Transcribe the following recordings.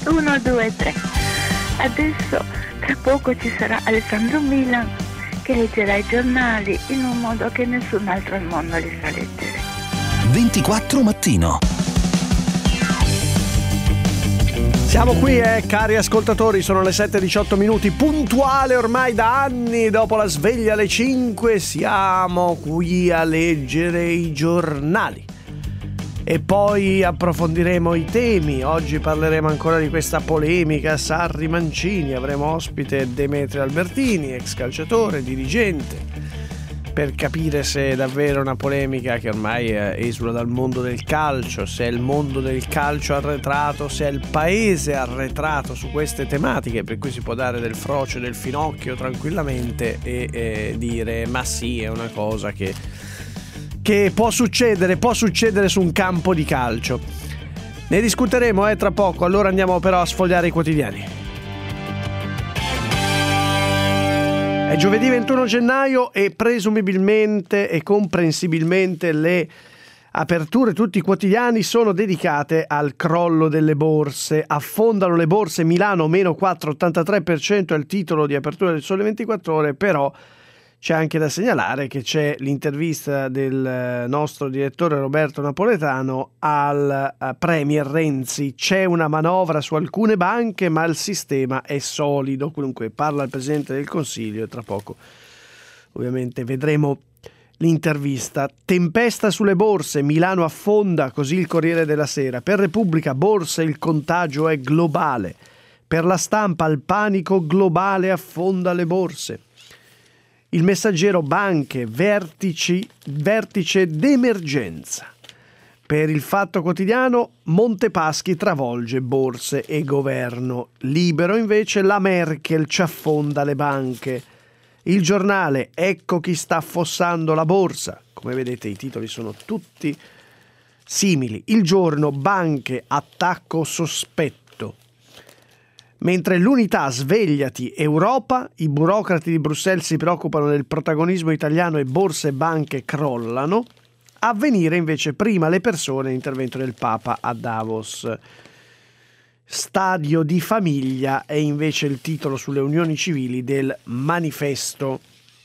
1, 2, 3. Adesso tra poco ci sarà Alessandro Milan che leggerà i giornali in un modo che nessun altro al mondo li sa leggere. 24 mattino. Siamo qui, cari ascoltatori, sono le 7:18 minuti, puntuale ormai da anni, dopo la sveglia alle 5, siamo qui a leggere i giornali. E poi approfondiremo i temi. Oggi parleremo ancora di questa polemica Sarri-Mancini, avremo ospite Demetrio Albertini, ex calciatore, dirigente, per capire se è davvero una polemica che ormai esula dal mondo del calcio, se è il mondo del calcio arretrato, se è il paese arretrato su queste tematiche, per cui si può dare del frocio e del finocchio tranquillamente e dire ma sì, è una cosa che può succedere su un campo di calcio. Ne discuteremo tra poco, allora andiamo però a sfogliare i quotidiani. È giovedì 21 gennaio e presumibilmente e comprensibilmente le aperture, tutti i quotidiani sono dedicate al crollo delle borse. Affondano le borse, Milano meno 4,83% è il titolo di apertura del Sole 24 Ore, però c'è anche da segnalare che c'è l'intervista del nostro direttore Roberto Napoletano al Premier Renzi. C'è una manovra su alcune banche, ma il sistema è solido. Comunque parla il Presidente del Consiglio e tra poco ovviamente vedremo l'intervista. Tempesta sulle borse, Milano affonda, così il Corriere della Sera. Per Repubblica, borse, il contagio è globale. Per La Stampa, il panico globale affonda le borse. Il Messaggero, banche, vertice d'emergenza. Per il Fatto Quotidiano, Montepaschi travolge borse e governo. Libero invece, la Merkel ci affonda le banche. Il Giornale, ecco chi sta affossando la borsa. Come vedete i titoli sono tutti simili. Il Giorno, banche, attacco sospetto. Mentre l'Unità, svegliati, Europa, i burocrati di Bruxelles si preoccupano del protagonismo italiano e borse e banche crollano. Avvenire invece, prima le persone, intervento del Papa a Davos. Stadio di famiglia è invece il titolo sulle unioni civili del Manifesto.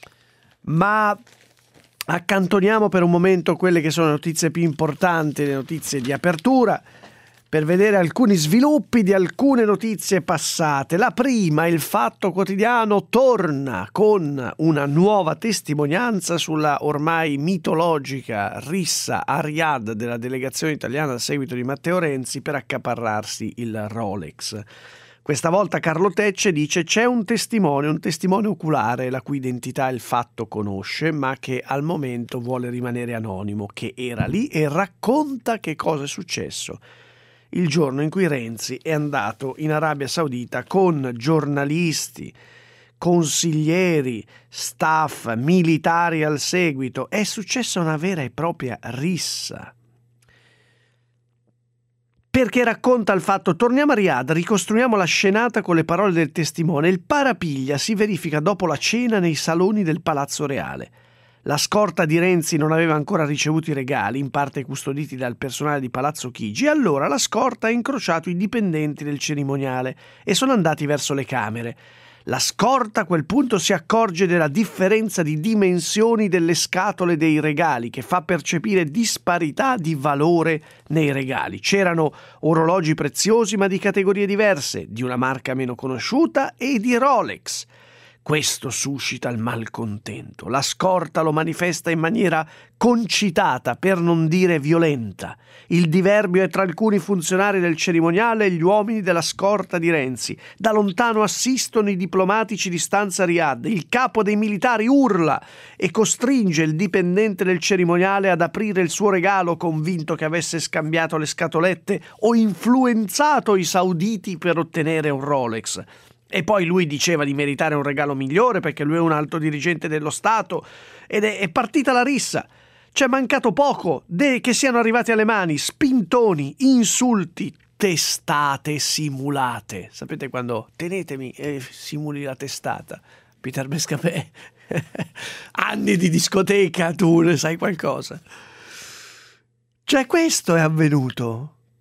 Ma accantoniamo per un momento quelle che sono le notizie più importanti, le notizie di apertura, per vedere alcuni sviluppi di alcune notizie passate. La prima, il Fatto Quotidiano torna con una nuova testimonianza sulla ormai mitologica rissa a Riyadh della delegazione italiana a seguito di Matteo Renzi per accaparrarsi il Rolex. Questa volta Carlo Tecce dice c'è un testimone oculare la cui identità il Fatto conosce ma che al momento vuole rimanere anonimo, che era lì e racconta che cosa è successo il giorno in cui Renzi è andato in Arabia Saudita con giornalisti, consiglieri, staff, militari al seguito. È successa una vera e propria rissa. Perché racconta il Fatto, torniamo a Riyadh, ricostruiamo la scenata con le parole del testimone. Il parapiglia si verifica dopo la cena nei saloni del Palazzo Reale. La scorta di Renzi non aveva ancora ricevuto i regali, in parte custoditi dal personale di Palazzo Chigi, e allora la scorta ha incrociato i dipendenti del cerimoniale e sono andati verso le camere. La scorta a quel punto si accorge della differenza di dimensioni delle scatole dei regali, che fa percepire disparità di valore nei regali. C'erano orologi preziosi ma di categorie diverse, di una marca meno conosciuta e di Rolex. Questo suscita il malcontento. La scorta lo manifesta in maniera concitata, per non dire violenta. Il diverbio è tra alcuni funzionari del cerimoniale e gli uomini della scorta di Renzi. Da lontano assistono i diplomatici di stanza Riyadh. Il capo dei militari urla e costringe il dipendente del cerimoniale ad aprire il suo regalo, convinto che avesse scambiato le scatolette o influenzato i sauditi per ottenere un Rolex. E poi lui diceva di meritare un regalo migliore perché lui è un alto dirigente dello Stato, ed è partita la rissa. C'è mancato poco che siano arrivati alle mani spintoni, insulti, testate simulate. Sapete quando tenetemi e simuli la testata? Peter Bescapè. Anni di discoteca, tu ne sai qualcosa. Cioè questo è avvenuto.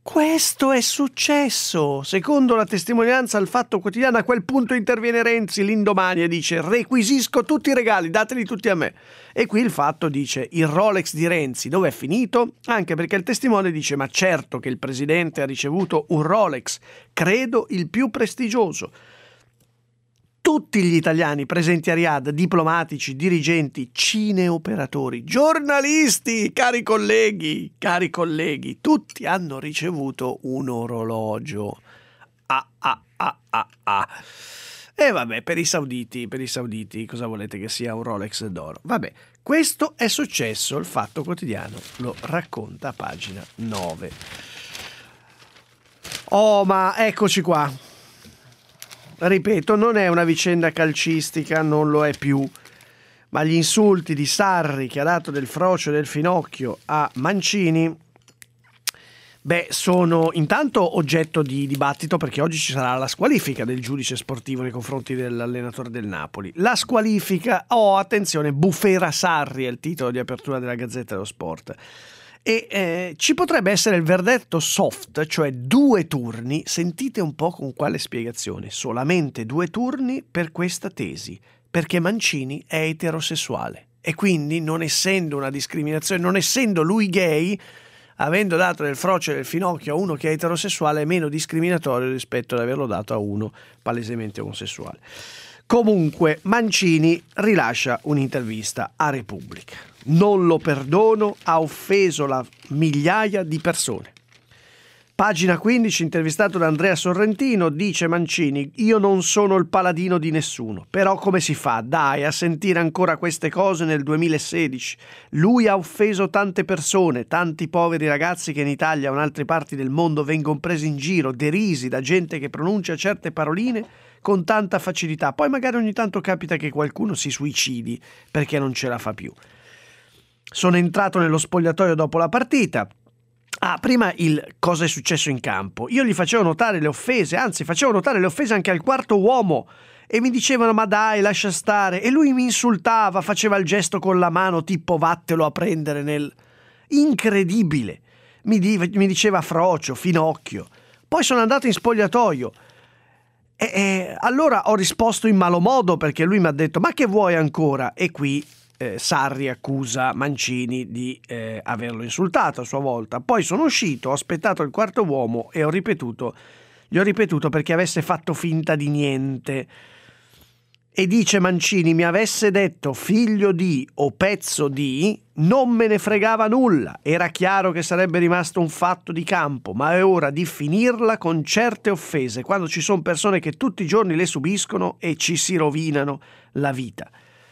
Questo è successo. Secondo la testimonianza al Fatto Quotidiano, a quel punto interviene Renzi l'indomani e dice: requisisco tutti i regali, dateli tutti a me. E qui il Fatto dice: il Rolex di Renzi dove è finito? Anche perché il testimone dice: ma certo che il presidente ha ricevuto un Rolex, credo il più prestigioso. Tutti gli italiani presenti a Riyadh, diplomatici, dirigenti, cineoperatori, giornalisti, cari colleghi, tutti hanno ricevuto un orologio. E vabbè, per i sauditi, cosa volete che sia un Rolex d'oro? Vabbè, questo è successo, il Fatto Quotidiano lo racconta a pagina 9. Oh, ma eccoci qua. Ripeto, non è una vicenda calcistica, non lo è più, ma gli insulti di Sarri, che ha dato del frocio e del finocchio a Mancini, sono intanto oggetto di dibattito, perché oggi ci sarà la squalifica del giudice sportivo nei confronti dell'allenatore del Napoli. La squalifica, attenzione, bufera Sarri è il titolo di apertura della Gazzetta dello Sport. E ci potrebbe essere il verdetto soft, cioè 2 turni. Sentite un po' con quale spiegazione: solamente 2 turni per questa tesi, perché Mancini è eterosessuale e quindi, non essendo una discriminazione, non essendo lui gay, avendo dato del frocio e del finocchio a uno che è eterosessuale, è meno discriminatorio rispetto ad averlo dato a uno palesemente omosessuale. Comunque Mancini rilascia un'intervista a Repubblica: non lo perdono, ha offeso migliaia di persone. Pagina 15, intervistato da Andrea Sorrentino, dice Mancini: io non sono il paladino di nessuno, però come si fa, dai, a sentire ancora queste cose nel 2016? Lui ha offeso tante persone, tanti poveri ragazzi che in Italia o in altre parti del mondo vengono presi in giro, derisi da gente che pronuncia certe paroline con tanta facilità. Poi magari ogni tanto capita che qualcuno si suicidi perché non ce la fa più. Sono entrato nello spogliatoio dopo la partita. Prima cosa è successo in campo. Io gli facevo notare le offese, anzi facevo notare le offese anche al quarto uomo, e mi dicevano: ma dai, lascia stare. E lui mi insultava, faceva il gesto con la mano tipo vattelo a prendere incredibile. Mi diceva frocio, finocchio. Poi sono andato in spogliatoio. Allora ho risposto in malo modo, perché lui mi ha detto: ma che vuoi ancora? E qui Sarri accusa Mancini di averlo insultato a sua volta. Poi sono uscito, ho aspettato il quarto uomo e gli ho ripetuto perché avesse fatto finta di niente. E dice Mancini: mi avesse detto figlio di o pezzo di, non me ne fregava nulla, era chiaro che sarebbe rimasto un fatto di campo, ma è ora di finirla con certe offese, quando ci sono persone che tutti i giorni le subiscono e ci si rovinano la vita.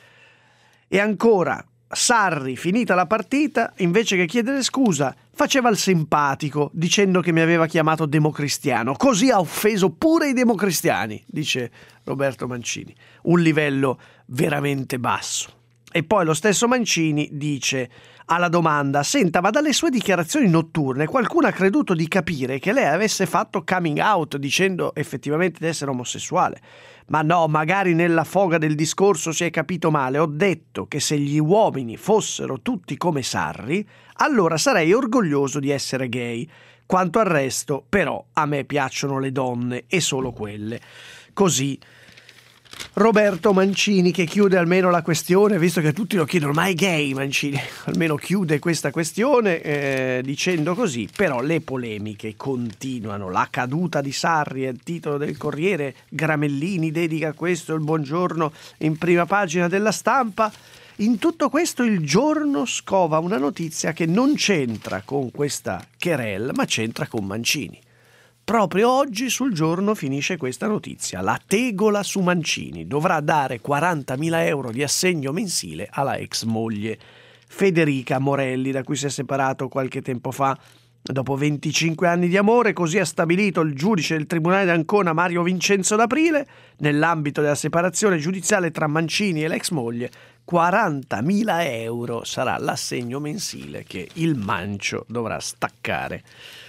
E ancora, Sarri, finita la partita, invece che chiedere scusa, faceva il simpatico, dicendo che mi aveva chiamato democristiano. Così ha offeso pure i democristiani, dice Roberto Mancini. Un livello veramente basso. E poi lo stesso Mancini dice alla domanda: senta, ma dalle sue dichiarazioni notturne qualcuno ha creduto di capire che lei avesse fatto coming out dicendo effettivamente di essere omosessuale. Ma no, magari nella foga del discorso si è capito male. Ho detto che se gli uomini fossero tutti come Sarri, allora sarei orgoglioso di essere gay. Quanto al resto, però, a me piacciono le donne e solo quelle. Così Roberto Mancini, che chiude almeno la questione, visto che tutti lo chiedono: ma è gay Mancini? Almeno chiude questa questione dicendo così. Però le polemiche continuano. La caduta di Sarri è il titolo del Corriere. Gramellini dedica questo il buongiorno in prima pagina della Stampa. In tutto questo il Giorno scova una notizia che non c'entra con questa querelle, ma c'entra con Mancini. Proprio oggi sul Giorno finisce questa notizia: la tegola su Mancini, dovrà dare 40.000 euro di assegno mensile alla ex moglie Federica Morelli, da cui si è separato qualche tempo fa. Dopo 25 anni di amore, così ha stabilito il giudice del Tribunale d'Ancona Mario Vincenzo D'Aprile, nell'ambito della separazione giudiziale tra Mancini e l'ex moglie, 40.000 euro sarà l'assegno mensile che il Mancio dovrà staccare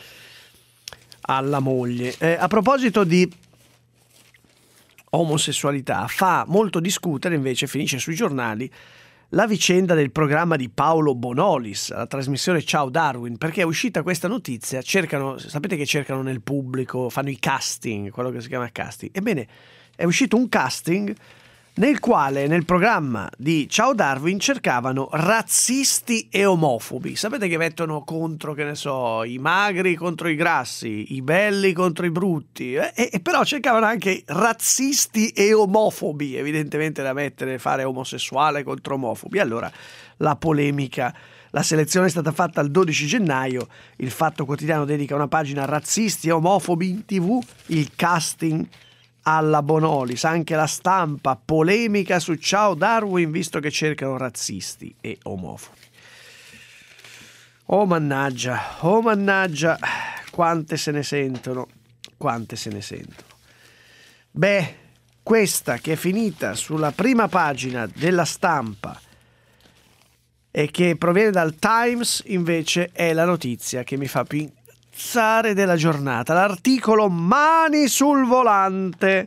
alla moglie. A proposito di omosessualità, fa molto discutere, invece finisce sui giornali, la vicenda del programma di Paolo Bonolis, la trasmissione Ciao Darwin, perché è uscita questa notizia, sapete che cercano nel pubblico, fanno i casting, quello che si chiama casting. Ebbene, è uscito un casting nel quale nel programma di Ciao Darwin cercavano razzisti e omofobi. Sapete che mettono contro, che ne so, i magri contro i grassi, i belli contro i brutti, e però cercavano anche razzisti e omofobi, evidentemente da fare omosessuale contro omofobi. Allora la polemica, la selezione è stata fatta il 12 gennaio, il Fatto Quotidiano dedica una pagina a razzisti e omofobi in TV, il casting alla Bonolis, anche La Stampa, polemica su Ciao Darwin visto che cercano razzisti e omofobi. Oh mannaggia, quante se ne sentono. Beh, questa che è finita sulla prima pagina della Stampa e che proviene dal Times invece è la notizia che mi fa della giornata. L'articolo Mani sul volante.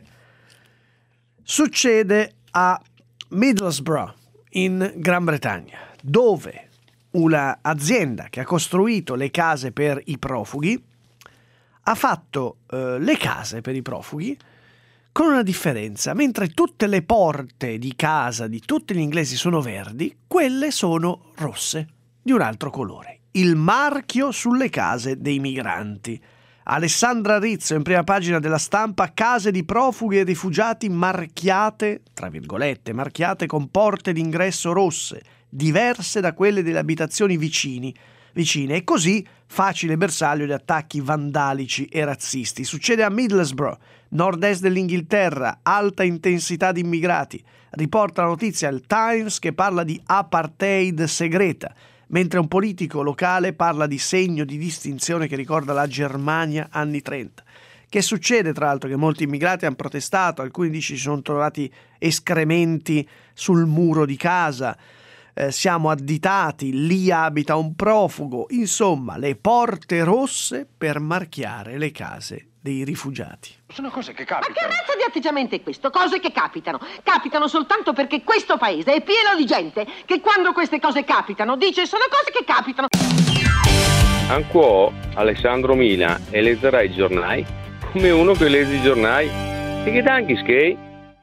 Succede a Middlesbrough in Gran Bretagna, dove una azienda che ha costruito le case per i profughi ha fatto le case per i profughi con una differenza: mentre tutte le porte di casa di tutti gli inglesi sono verdi, quelle sono rosse, di un altro colore. Il marchio sulle case dei migranti. Alessandra Rizzo in prima pagina della Stampa: case di profughi e rifugiati marchiate, tra virgolette, marchiate con porte d'ingresso rosse, diverse da quelle delle abitazioni vicine, e così facile bersaglio di attacchi vandalici e razzisti. Succede a Middlesbrough, nord-est dell'Inghilterra, alta intensità di immigrati. Riporta la notizia il Times, che parla di apartheid segreta, mentre un politico locale parla di segno di distinzione che ricorda la Germania anni 30. Che succede, tra l'altro, che molti immigrati hanno protestato, alcuni dici si sono trovati escrementi sul muro di casa, siamo additati, lì abita un profugo, insomma le porte rosse per marchiare le case dei rifugiati. Sono cose che capitano. Ma che razza di atteggiamento è questo? Cose che capitano. Capitano soltanto perché questo paese è pieno di gente che quando queste cose capitano dice sono cose che capitano. Anquò Alessandro Mila e leggerai i giornali come uno che legge i giornali. E che tanchi skate?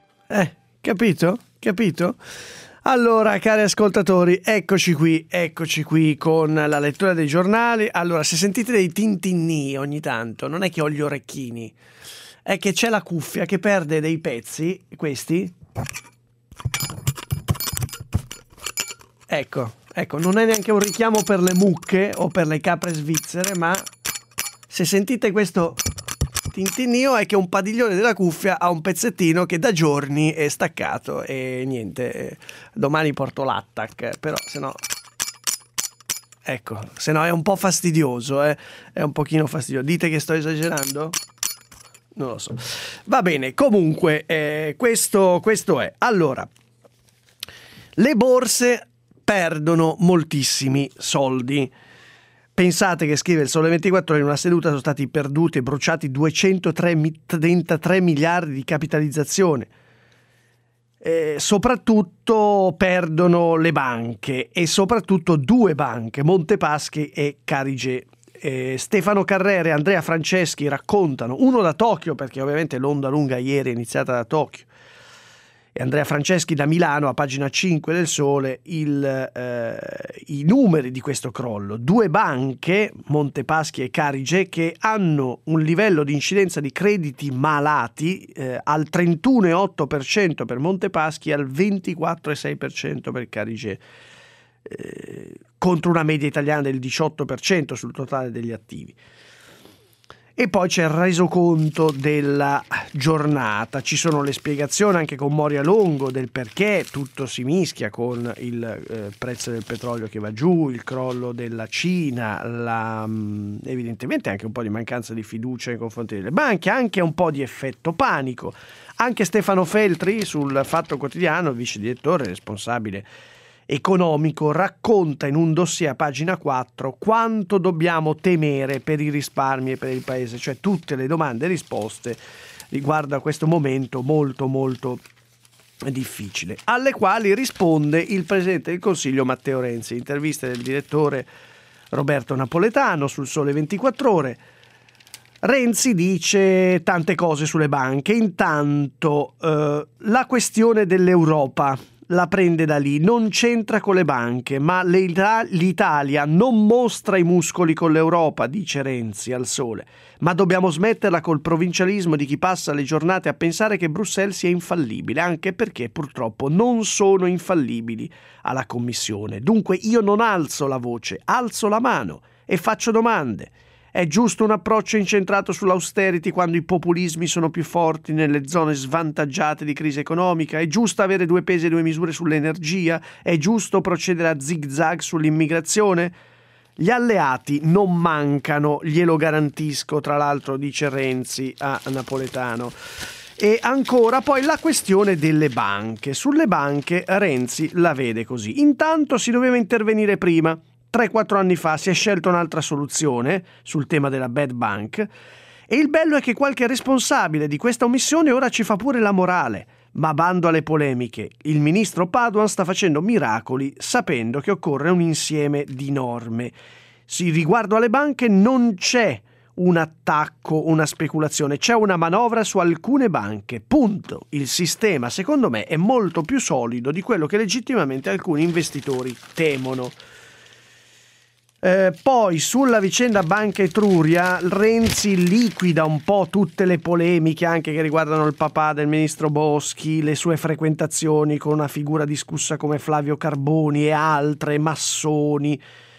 Capito? Allora, cari ascoltatori, eccoci qui con la lettura dei giornali. Allora, se sentite dei tintinnii ogni tanto, non è che ho gli orecchini, è che c'è la cuffia che perde dei pezzi, questi. Ecco, non è neanche un richiamo per le mucche o per le capre svizzere, ma se sentite questo tintinnio è che un padiglione della cuffia ha un pezzettino che da giorni è staccato e niente, domani porto l'attack, però se no è un po' fastidioso, è un pochino fastidioso. Dite che sto esagerando? Non lo so. Va bene, comunque questo è. Allora, le borse perdono moltissimi soldi. Pensate che, scrive il Sole 24 Ore, in una seduta sono stati perduti e bruciati 233 miliardi di capitalizzazione. Soprattutto perdono le banche, e soprattutto due banche, Montepaschi e Carige. Stefano Carrera e Andrea Franceschi raccontano, uno da Tokyo, perché ovviamente l'onda lunga ieri è iniziata da Tokyo, e Andrea Franceschi da Milano, a pagina 5 del Sole, i numeri di questo crollo. Due banche, Montepaschi e Carige, che hanno un livello di incidenza di crediti malati al 31,8% per Montepaschi e al 24,6% per Carige, contro una media italiana del 18% sul totale degli attivi. E poi c'è il resoconto della giornata, ci sono le spiegazioni anche con Moria Longo del perché tutto si mischia con il prezzo del petrolio che va giù, il crollo della Cina, evidentemente anche un po' di mancanza di fiducia nei confronti delle banche, anche un po' di effetto panico. Anche Stefano Feltri sul Fatto Quotidiano, vice direttore responsabile economico, racconta in un dossier a pagina 4 quanto dobbiamo temere per i risparmi e per il paese, cioè tutte le domande e risposte riguardo a questo momento molto molto difficile, alle quali risponde il Presidente del Consiglio Matteo Renzi. Interviste del direttore Roberto Napoletano sul Sole 24 Ore. Renzi dice tante cose sulle banche. Intanto la questione dell'Europa la prende da lì, non c'entra con le banche, ma l'Italia non mostra i muscoli con l'Europa, dice Renzi al Sole, ma dobbiamo smetterla col provincialismo di chi passa le giornate a pensare che Bruxelles sia infallibile, anche perché purtroppo non sono infallibili alla Commissione. Dunque io non alzo la voce, alzo la mano e faccio domande. È giusto un approccio incentrato sull'austerity quando i populismi sono più forti nelle zone svantaggiate di crisi economica? È giusto avere 2 pesi e 2 misure sull'energia? È giusto procedere a zig-zag sull'immigrazione? Gli alleati non mancano, glielo garantisco, tra l'altro dice Renzi a Napoletano. E ancora poi la questione delle banche. Sulle banche Renzi la vede così. Intanto si doveva intervenire prima. 3-4 anni fa si è scelta un'altra soluzione sul tema della bad bank e il bello è che qualche responsabile di questa omissione ora ci fa pure la morale. Ma bando alle polemiche, il ministro Padoan sta facendo miracoli sapendo che occorre un insieme di norme. Riguardo alle banche non c'è un attacco, una speculazione, c'è una manovra su alcune banche, punto. Il sistema secondo me è molto più solido di quello che legittimamente alcuni investitori temono. Poi sulla vicenda Banca Etruria Renzi liquida un po' tutte le polemiche anche che riguardano il papà del ministro Boschi, le sue frequentazioni con una figura discussa come Flavio Carboni e altre, massoni.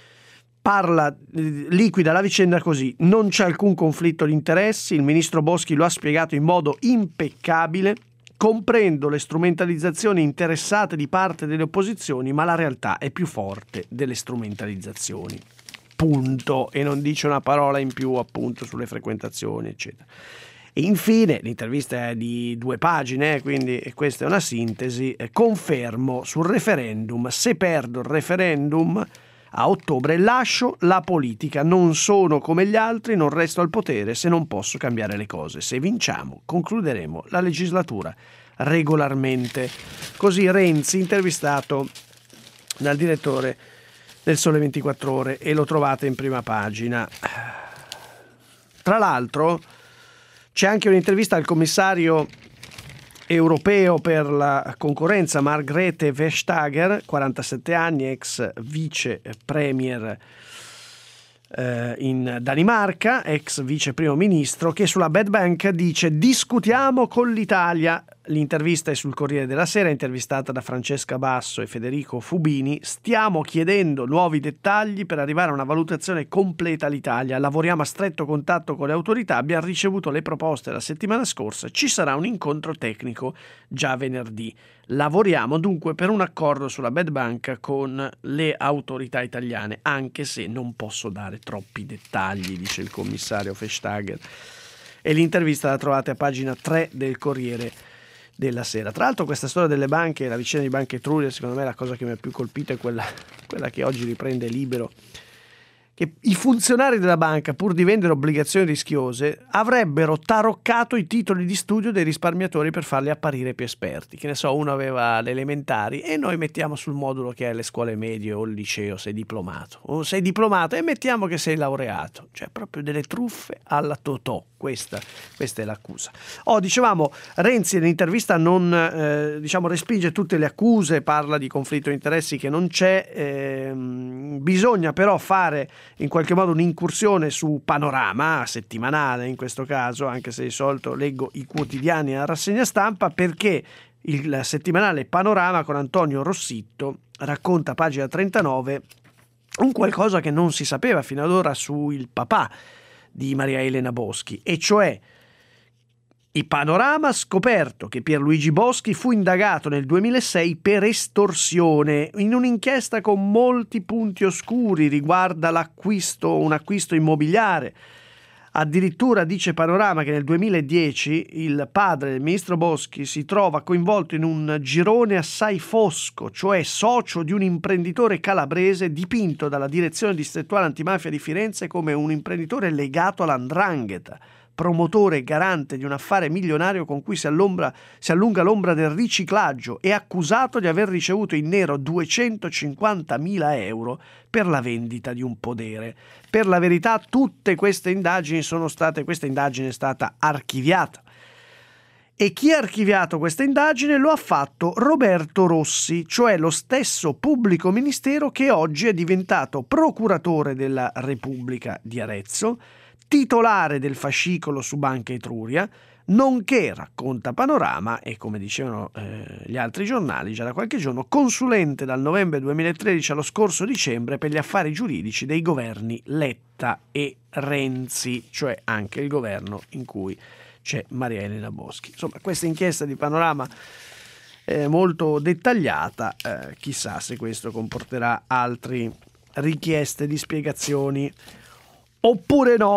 Liquida la vicenda così: non c'è alcun conflitto di interessi, il ministro Boschi lo ha spiegato in modo impeccabile, comprendo le strumentalizzazioni interessate di parte delle opposizioni, ma la realtà è più forte delle strumentalizzazioni. Punto. E non dice una parola in più appunto sulle frequentazioni, eccetera. E infine, l'intervista è di 2 pagine, quindi questa è una sintesi. Confermo sul referendum: se perdo il referendum a ottobre lascio la politica, non sono come gli altri, non resto al potere se non posso cambiare le cose. Se vinciamo concluderemo la legislatura regolarmente. Così Renzi, intervistato dal direttore del Sole 24 Ore, e lo trovate in prima pagina. Tra l'altro c'è anche un'intervista al commissario europeo per la concorrenza Margrethe Vestager, 47 anni, ex vice premier in Danimarca, ex vice primo ministro, che sulla bad bank dice: discutiamo con l'Italia. L'intervista è sul Corriere della Sera, intervistata da Francesca Basso e Federico Fubini. Stiamo chiedendo nuovi dettagli per arrivare a una valutazione completa all'Italia. Lavoriamo a stretto contatto con le autorità, abbiamo ricevuto le proposte la settimana scorsa, ci sarà un incontro tecnico già venerdì. Lavoriamo dunque per un accordo sulla bad bank con le autorità italiane, anche se non posso dare troppi dettagli, dice il commissario Vestager. E l'intervista la trovate a pagina 3 del Corriere della Sera. Tra l'altro questa storia delle banche, la vicenda di Banca Etruria, secondo me la cosa che mi ha più colpito è quella che oggi riprende Libero, che i funzionari della banca, pur di vendere obbligazioni rischiose, avrebbero taroccato i titoli di studio dei risparmiatori per farli apparire più esperti. Che ne so, uno aveva le elementari e noi mettiamo sul modulo che è le scuole medie o il liceo, sei diplomato. O sei diplomato e mettiamo che sei laureato. Cioè proprio delle truffe alla Totò. Questa è l'accusa. Dicevamo, Renzi nell'intervista non respinge tutte le accuse, parla di conflitto di interessi che non c'è, bisogna però fare in qualche modo un'incursione su Panorama, settimanale in questo caso, anche se di solito leggo i quotidiani a rassegna stampa, perché il settimanale Panorama con Antonio Rossitto racconta a pagina 39 un qualcosa che non si sapeva fino ad ora sul papà di Maria Elena Boschi, e cioè il Panorama ha scoperto che Pierluigi Boschi fu indagato nel 2006 per estorsione in un'inchiesta con molti punti oscuri, riguarda un acquisto immobiliare. Addirittura dice Panorama che nel 2010 il padre del ministro Boschi si trova coinvolto in un girone assai fosco, cioè socio di un imprenditore calabrese dipinto dalla direzione distrettuale antimafia di Firenze come un imprenditore legato all''ndrangheta. promotore e garante di un affare milionario con cui si allunga l'ombra del riciclaggio, è accusato di aver ricevuto in nero 250.000 euro per la vendita di un podere. Per la verità, tutte questa indagine è stata archiviata. E chi ha archiviato questa indagine lo ha fatto Roberto Rossi, cioè lo stesso pubblico ministero che oggi è diventato procuratore della Repubblica di Arezzo, titolare del fascicolo su Banca Etruria, nonché, racconta Panorama, e come dicevano gli altri giornali già da qualche giorno, consulente dal novembre 2013 allo scorso dicembre per gli affari giuridici dei governi Letta e Renzi, cioè anche il governo in cui c'è Maria Elena Boschi. Insomma, questa inchiesta di Panorama è molto dettagliata, chissà se questo comporterà altre richieste di spiegazioni oppure no.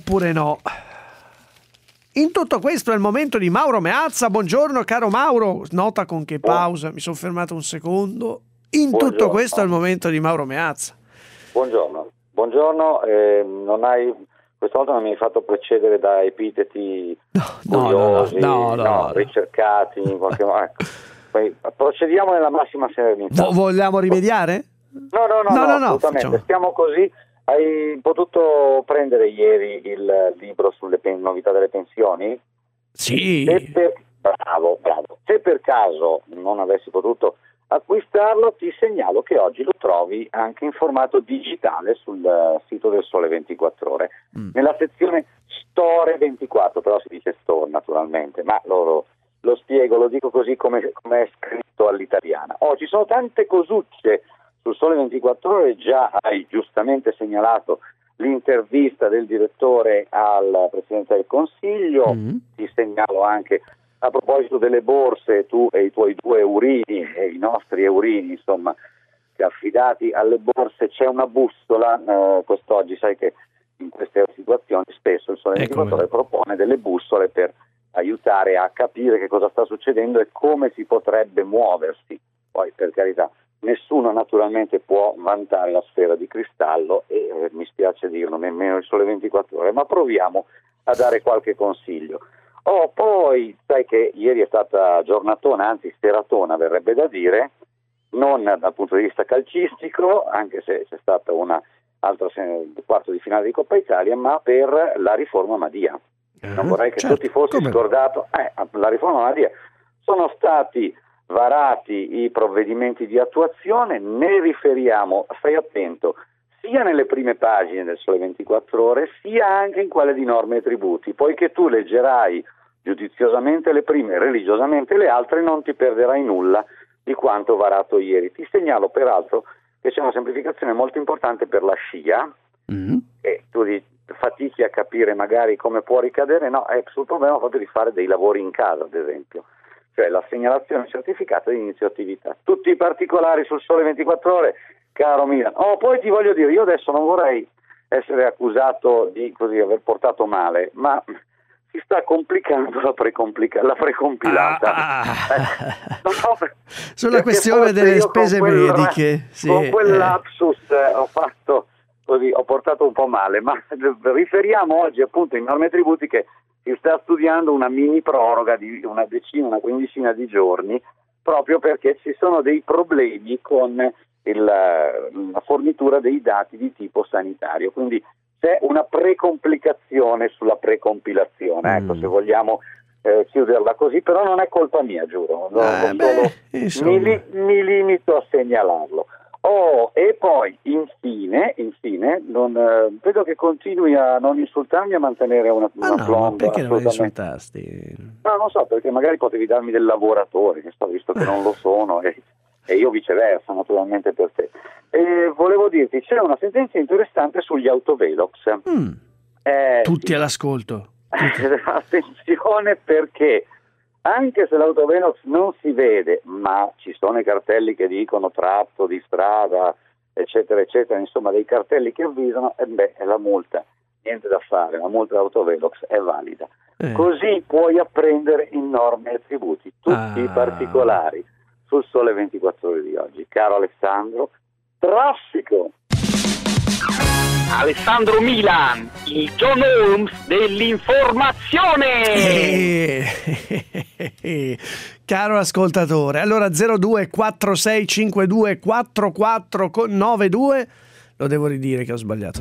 In tutto questo è il momento di Mauro Meazza. Buongiorno caro Mauro, nota con che pausa, mi sono fermato un secondo. Tutto questo è il momento di Mauro Meazza. Buongiorno, questa volta non mi hai fatto precedere da epiteti curiosi, ricercati in qualche modo. Ecco. Poi procediamo nella massima serenità. Vogliamo rimediare? No, assolutamente. Stiamo così. Hai potuto prendere ieri il libro sulle novità delle pensioni? Sì. Bravo. Se per caso non avessi potuto acquistarlo, ti segnalo che oggi lo trovi anche in formato digitale sul sito del Sole 24 Ore, nella sezione Store 24, però si dice Store naturalmente, ma lo spiego, lo dico così come è scritto all'italiana. Ci sono tante cosucce sul Sole 24 Ore, già hai giustamente segnalato l'intervista del direttore al Presidente del Consiglio, ti segnalo anche a proposito delle borse, tu e i tuoi due Eurini e i nostri Eurini, insomma, che affidati alle borse c'è una bussola, quest'oggi sai che in queste situazioni spesso il Sole 24 Ore propone delle bussole per aiutare a capire che cosa sta succedendo e come si potrebbe muoversi. Poi, per carità, nessuno naturalmente può vantare la sfera di cristallo e mi spiace dirlo, nemmeno il Sole 24 Ore, ma proviamo a dare qualche consiglio. Poi sai che ieri è stata giornatona, anzi seratona verrebbe da dire, non dal punto di vista calcistico, anche se c'è stata una altra quarto di finale di Coppa Italia, ma per la riforma Madia. Non vorrei che tutti fossi scordato, la riforma Madia. Sono stati varati i provvedimenti di attuazione, ne riferiamo, stai attento, sia nelle prime pagine del Sole 24 Ore, sia anche in quelle di norme e tributi, poiché tu leggerai giudiziosamente le prime, religiosamente le altre, non ti perderai nulla di quanto varato ieri. Ti segnalo peraltro che c'è una semplificazione molto importante per la scia, e tu fatichi a capire magari come può ricadere, è sul problema proprio di fare dei lavori in casa, ad esempio, cioè la segnalazione certificata di inizio attività. Tutti i particolari sul Sole 24 Ore, caro Milan. Poi ti voglio dire, io adesso non vorrei essere accusato di aver portato male, ma si sta complicando la precompilata. Sulla questione delle spese mediche. Con quel lapsus ho portato un po' male, ma riferiamo oggi appunto in norme e tributi che si sta studiando una mini proroga di una quindicina di giorni, proprio perché ci sono dei problemi con la fornitura dei dati di tipo sanitario, quindi c'è una precomplicazione sulla precompilazione, ecco, se vogliamo chiuderla così, però non è colpa mia, giuro, mi limito a segnalarlo. E poi infine vedo che continui a non insultarmi, a mantenere una plomba. Perché non mi insultasti? No, non so, perché magari potevi darmi del lavoratore, visto che non lo sono, e io viceversa, naturalmente per te. Volevo dirti, c'è una sentenza interessante sugli autovelox. Tutti all'ascolto. Attenzione, perché anche se l'autovelox non si vede, ma ci sono i cartelli che dicono tratto di strada, eccetera, eccetera, insomma dei cartelli che avvisano, è la multa, niente da fare, la multa dell'autovelox è valida. Così puoi apprendere in norme e tributi tutti i particolari sul Sole 24 Ore di oggi. Caro Alessandro, traffico! Alessandro Milan, il John Holmes dell'informazione. Caro ascoltatore, allora 0246524492, lo devo ridire che ho sbagliato,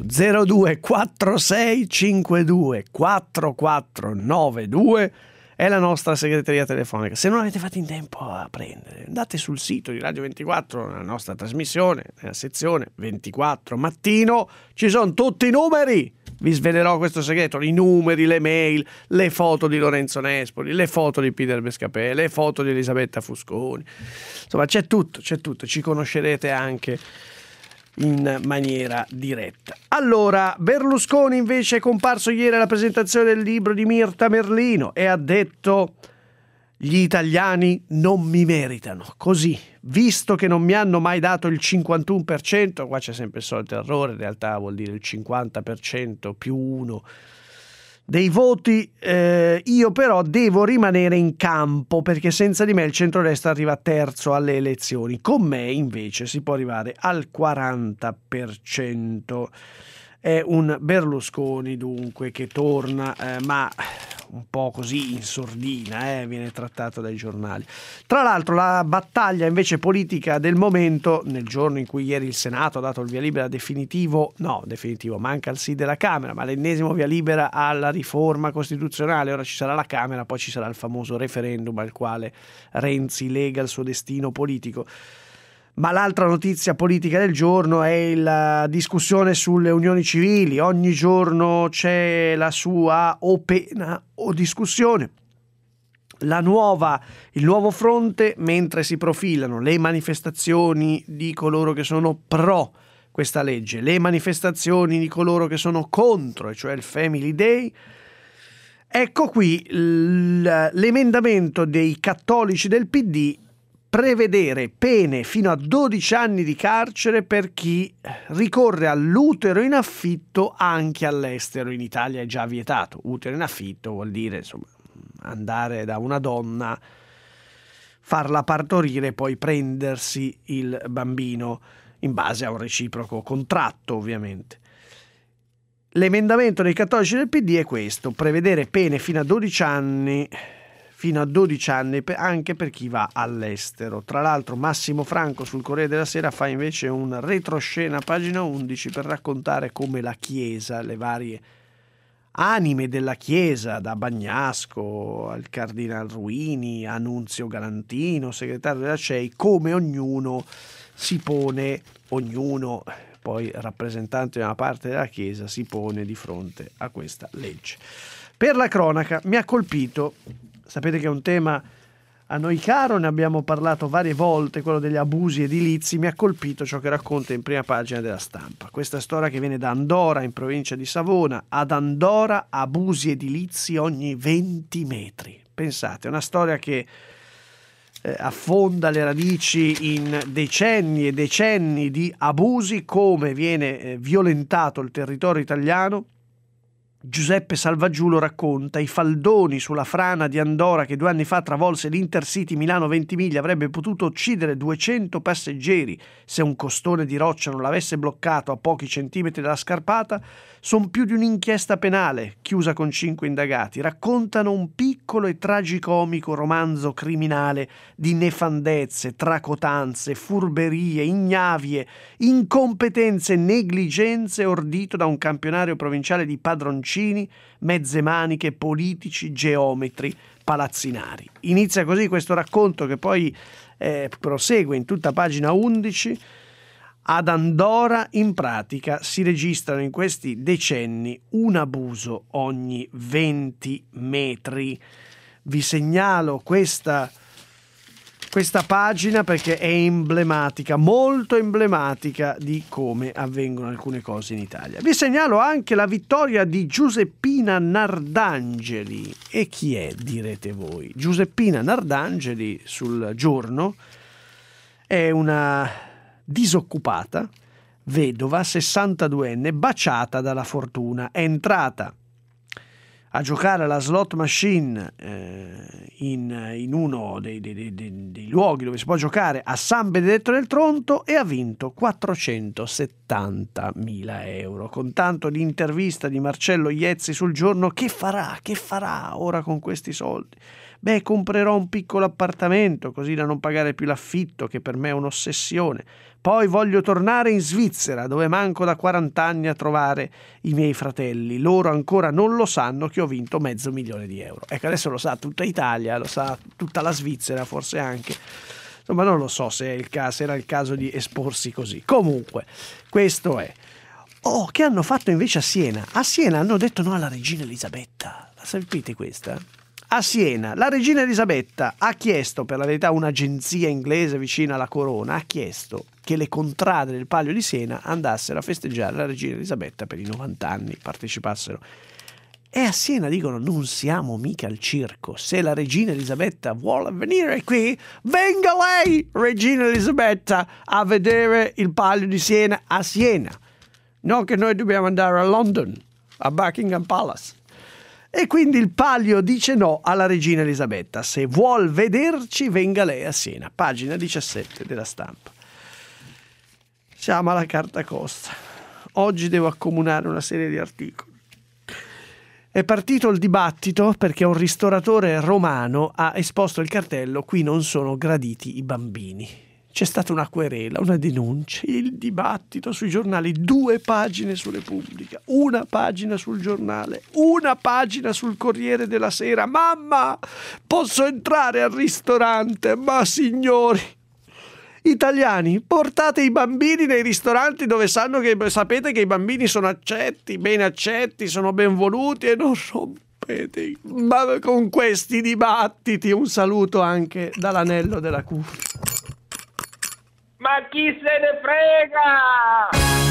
0246524492 è la nostra segreteria telefonica. Se non avete fatto in tempo a prendere, andate sul sito di Radio 24, nella nostra trasmissione, nella sezione 24 mattino, ci sono tutti i numeri. Vi svelerò questo segreto, i numeri, le mail, le foto di Lorenzo Nespoli, le foto di Peter Bescapè, le foto di Elisabetta Fusconi. Insomma, c'è tutto, ci conoscerete anche in maniera diretta. Allora, Berlusconi invece è comparso ieri alla presentazione del libro di Mirta Merlino e ha detto: gli italiani non mi meritano così, visto che non mi hanno mai dato il 51%, qua c'è sempre il solito errore, in realtà vuol dire il 50% più 1 dei voti, io però devo rimanere in campo perché senza di me il centrodestra arriva terzo alle elezioni, con me invece si può arrivare al 40%. È un Berlusconi dunque che torna, ma un po' così in sordina, viene trattato dai giornali. Tra l'altro la battaglia invece politica del momento, nel giorno in cui ieri il Senato ha dato il via libera definitivo, manca il sì della Camera, ma l'ennesimo via libera alla riforma costituzionale, ora ci sarà la Camera, poi ci sarà il famoso referendum al quale Renzi lega il suo destino politico. Ma l'altra notizia politica del giorno è la discussione sulle unioni civili. Ogni giorno c'è la sua o pena o discussione. Il nuovo fronte, mentre si profilano le manifestazioni di coloro che sono pro questa legge, le manifestazioni di coloro che sono contro, e cioè il Family Day. Ecco qui l'emendamento dei cattolici del PD: prevedere pene fino a 12 anni di carcere per chi ricorre all'utero in affitto anche all'estero. In Italia è già vietato. Utero in affitto vuol dire, insomma, andare da una donna, farla partorire e poi prendersi il bambino in base a un reciproco contratto, ovviamente. L'emendamento dei cattolici del PD è questo: prevedere pene fino a 12 anni anche per chi va all'estero. Tra l'altro Massimo Franco sul Corriere della Sera fa invece un retroscena, pagina 11, per raccontare come la Chiesa, le varie anime della Chiesa, da Bagnasco al Cardinal Ruini a Nunzio Galantino, segretario della CEI, come ognuno si pone, poi rappresentante di una parte della Chiesa, si pone di fronte a questa legge. Per la cronaca mi ha colpito, sapete che è un tema a noi caro, ne abbiamo parlato varie volte, quello degli abusi edilizi. Mi ha colpito ciò che racconta in prima pagina della Stampa. Questa storia che viene da Andora, in provincia di Savona. Ad Andora abusi edilizi ogni 20 metri. Pensate, è una storia che affonda le radici in decenni e decenni di abusi, come viene violentato il territorio italiano. Giuseppe Salvaggiulo racconta: i faldoni sulla frana di Andora che 2 anni fa travolse l'Intercity Milano-Ventimiglia avrebbe potuto uccidere 200 passeggeri se un costone di roccia non l'avesse bloccato a pochi centimetri dalla scarpata, sono più di un'inchiesta penale chiusa con 5 indagati. Raccontano un piccolo e tragicomico romanzo criminale di nefandezze, tracotanze, furberie, ignavie, incompetenze, negligenze, ordito da un campionario provinciale di padroncini, mezze maniche, politici, geometri, palazzinari. Inizia così questo racconto che poi prosegue in tutta pagina 11. Ad Andora, in pratica, si registrano in questi decenni un abuso ogni 20 metri. Vi segnalo questa pagina perché è emblematica, molto emblematica di come avvengono alcune cose in Italia. Vi segnalo anche la vittoria di Giuseppina Nardangeli. E chi è, direte voi? Giuseppina Nardangeli, sul Giorno, è una disoccupata, vedova, 62enne, baciata dalla fortuna. È entrata a giocare alla slot machine in uno dei luoghi dove si può giocare, a San Benedetto del Tronto, e ha vinto 470 70.000 euro. Con tanto l'intervista di Marcello Iezzi sul Giorno, che farà ora con questi soldi? Beh, comprerò un piccolo appartamento così da non pagare più l'affitto, che per me è un'ossessione. Poi voglio tornare in Svizzera, dove manco da 40 anni a trovare i miei fratelli. Loro ancora non lo sanno che ho vinto $500.000. Ecco, adesso lo sa tutta Italia, lo sa tutta la Svizzera, forse anche. Insomma, non lo so se era il caso di esporsi così. Comunque, questo è. Oh, che hanno fatto invece a Siena? A Siena hanno detto no alla regina Elisabetta. La sapete questa? A Siena la regina Elisabetta ha chiesto, per la verità un'agenzia inglese vicina alla corona, ha chiesto che le contrade del Palio di Siena andassero a festeggiare la regina Elisabetta per i 90 anni, partecipassero. E a Siena dicono non siamo mica al circo, se la regina Elisabetta vuole venire qui, venga lei, regina Elisabetta, a vedere il Palio di Siena a Siena, non che noi dobbiamo andare a London, a Buckingham Palace. E quindi il Palio dice no alla regina Elisabetta. Se vuol vederci, venga lei a Siena. Pagina 17 della Stampa. Siamo alla carta costa. Oggi devo accomunare una serie di articoli. È partito il dibattito perché un ristoratore romano ha esposto il cartello «Qui non sono graditi i bambini». C'è stata una querela, una denuncia, il dibattito sui giornali, 2 pagine su Repubblica, 1 pagina sul Giornale, 1 pagina sul Corriere della Sera. Mamma, posso entrare al ristorante? Ma signori, italiani, portate i bambini nei ristoranti dove sapete che i bambini sono accetti, ben accetti, sono ben voluti e non rompete ma con questi dibattiti. Un saluto anche dall'Anello della Curia. Ma chi se ne frega?